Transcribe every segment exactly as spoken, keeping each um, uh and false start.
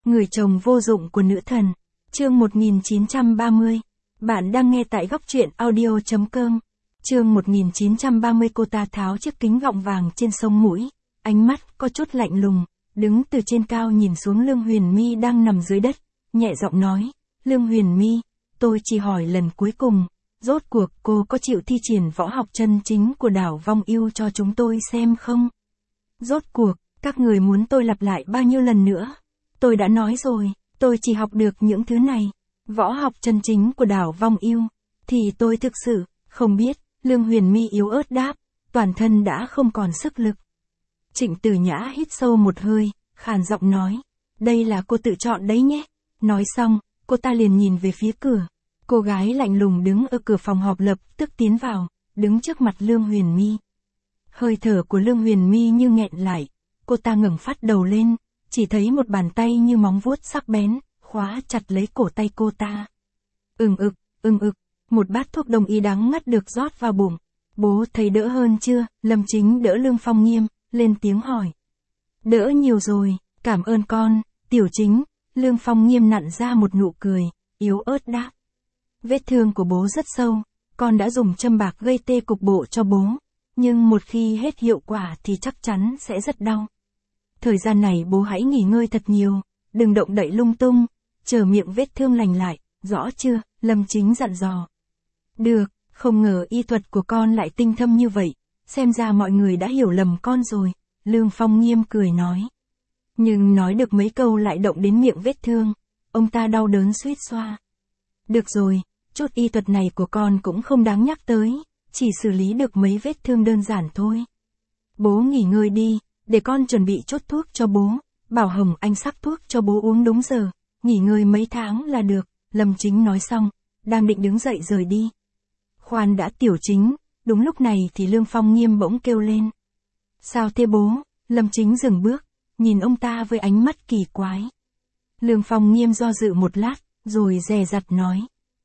Người chồng vô dụng của nữ thần. Chương một nghìn chín trăm ba mươi. Bạn đang nghe tại góc truyện audio chấm com. Chương một nghìn chín trăm ba mươi. Cô ta tháo chiếc kính gọng vàng trên sống mũi, ánh mắt có chút lạnh lùng, đứng từ trên cao nhìn xuống Lương Huyền My đang nằm dưới đất, nhẹ giọng nói, Lương Huyền My, tôi chỉ hỏi lần cuối cùng, rốt cuộc cô có chịu thi triển võ học chân chính của đảo Vong Yêu cho chúng tôi xem không? Rốt cuộc, các người muốn tôi lặp lại bao nhiêu lần nữa? Tôi đã nói rồi, tôi chỉ học được những thứ này. Võ học chân chính của đảo Vong Yêu, thì tôi thực sự không biết. Lương Huyền My yếu ớt đáp, toàn thân đã không còn sức lực. Trịnh Tử Nhã hít sâu một hơi, khàn giọng nói, đây là cô tự chọn đấy nhé. Nói xong, cô ta liền nhìn về phía cửa. Cô gái lạnh lùng đứng ở cửa phòng họp lập tức tiến vào, đứng trước mặt Lương Huyền My. Hơi thở của Lương Huyền My như nghẹn lại, cô ta ngẩng phát đầu lên, chỉ thấy một bàn tay như móng vuốt sắc bén, khóa chặt lấy cổ tay cô ta. Ừng ực, ừng ực, một bát thuốc đông y đắng ngắt được rót vào bụng. Bố thấy đỡ hơn chưa? Lâm Chính đỡ Lương Phong Nghiêm, lên tiếng hỏi. Đỡ nhiều rồi, cảm ơn con, Tiểu Chính. Lương Phong Nghiêm nặn ra một nụ cười, yếu ớt đáp. Vết thương của bố rất sâu, con đã dùng châm bạc gây tê cục bộ cho bố, nhưng một khi hết hiệu quả thì chắc chắn sẽ rất đau. Thời gian này bố hãy nghỉ ngơi thật nhiều, đừng động đậy lung tung, chờ miệng vết thương lành lại, rõ chưa? Lâm Chính dặn dò. Được, không ngờ y thuật của con lại tinh thâm như vậy, xem ra mọi người đã hiểu lầm con rồi, Lương Phong Nghiêm cười nói. Nhưng nói được mấy câu lại động đến miệng vết thương, ông ta đau đớn suýt xoa. Được rồi, chút y thuật này của con cũng không đáng nhắc tới, chỉ xử lý được mấy vết thương đơn giản thôi. Bố nghỉ ngơi đi, để con chuẩn bị chốt thuốc cho bố, bảo Hồng Anh sắc thuốc cho bố uống đúng giờ, nghỉ ngơi mấy tháng là được. Lâm Chính nói xong, đang định đứng dậy rời đi. Khoan đã Tiểu Chính, đúng lúc này thì Lương Phong Nghiêm bỗng kêu lên. Sao thế bố? Lâm Chính dừng bước, nhìn ông ta với ánh mắt kỳ quái. Lương Phong Nghiêm do dự một lát, rồi dè dặt nói.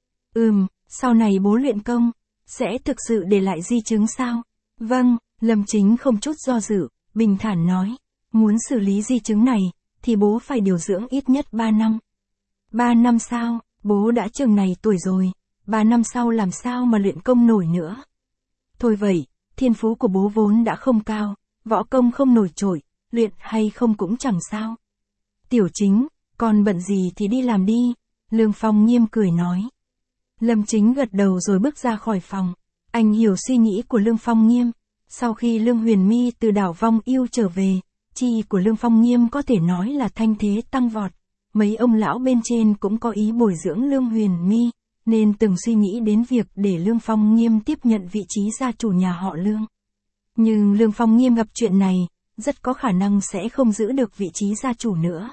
Ừm, sau này bố luyện công, sẽ thực sự để lại di chứng sao? Vâng, Lâm Chính không chút do dự, bình thản nói. Muốn xử lý di chứng này, thì bố phải điều dưỡng ít nhất ba năm. ba năm sao? Bố đã chừng này tuổi rồi, ba năm sau làm sao mà luyện công nổi nữa. Thôi vậy, thiên phú của bố vốn đã không cao, võ công không nổi trội, luyện hay không cũng chẳng sao. Tiểu Chính, còn bận gì thì đi làm đi, Lương Phong Nghiêm cười nói. Lâm Chính gật đầu rồi bước ra khỏi phòng, anh hiểu suy nghĩ của Lương Phong Nghiêm. Sau khi Lương Huyền My từ đảo Vong Yêu trở về, chi của Lương Phong Nghiêm có thể nói là thanh thế tăng vọt. Mấy ông lão bên trên cũng có ý bồi dưỡng Lương Huyền My, nên từng suy nghĩ đến việc để Lương Phong Nghiêm tiếp nhận vị trí gia chủ nhà họ Lương. Nhưng Lương Phong Nghiêm gặp chuyện này, rất có khả năng sẽ không giữ được vị trí gia chủ nữa.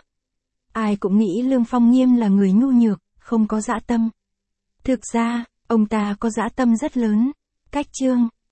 Ai cũng nghĩ Lương Phong Nghiêm là người nhu nhược, không có dã tâm. Thực ra, ông ta có dã tâm rất lớn. Cách chương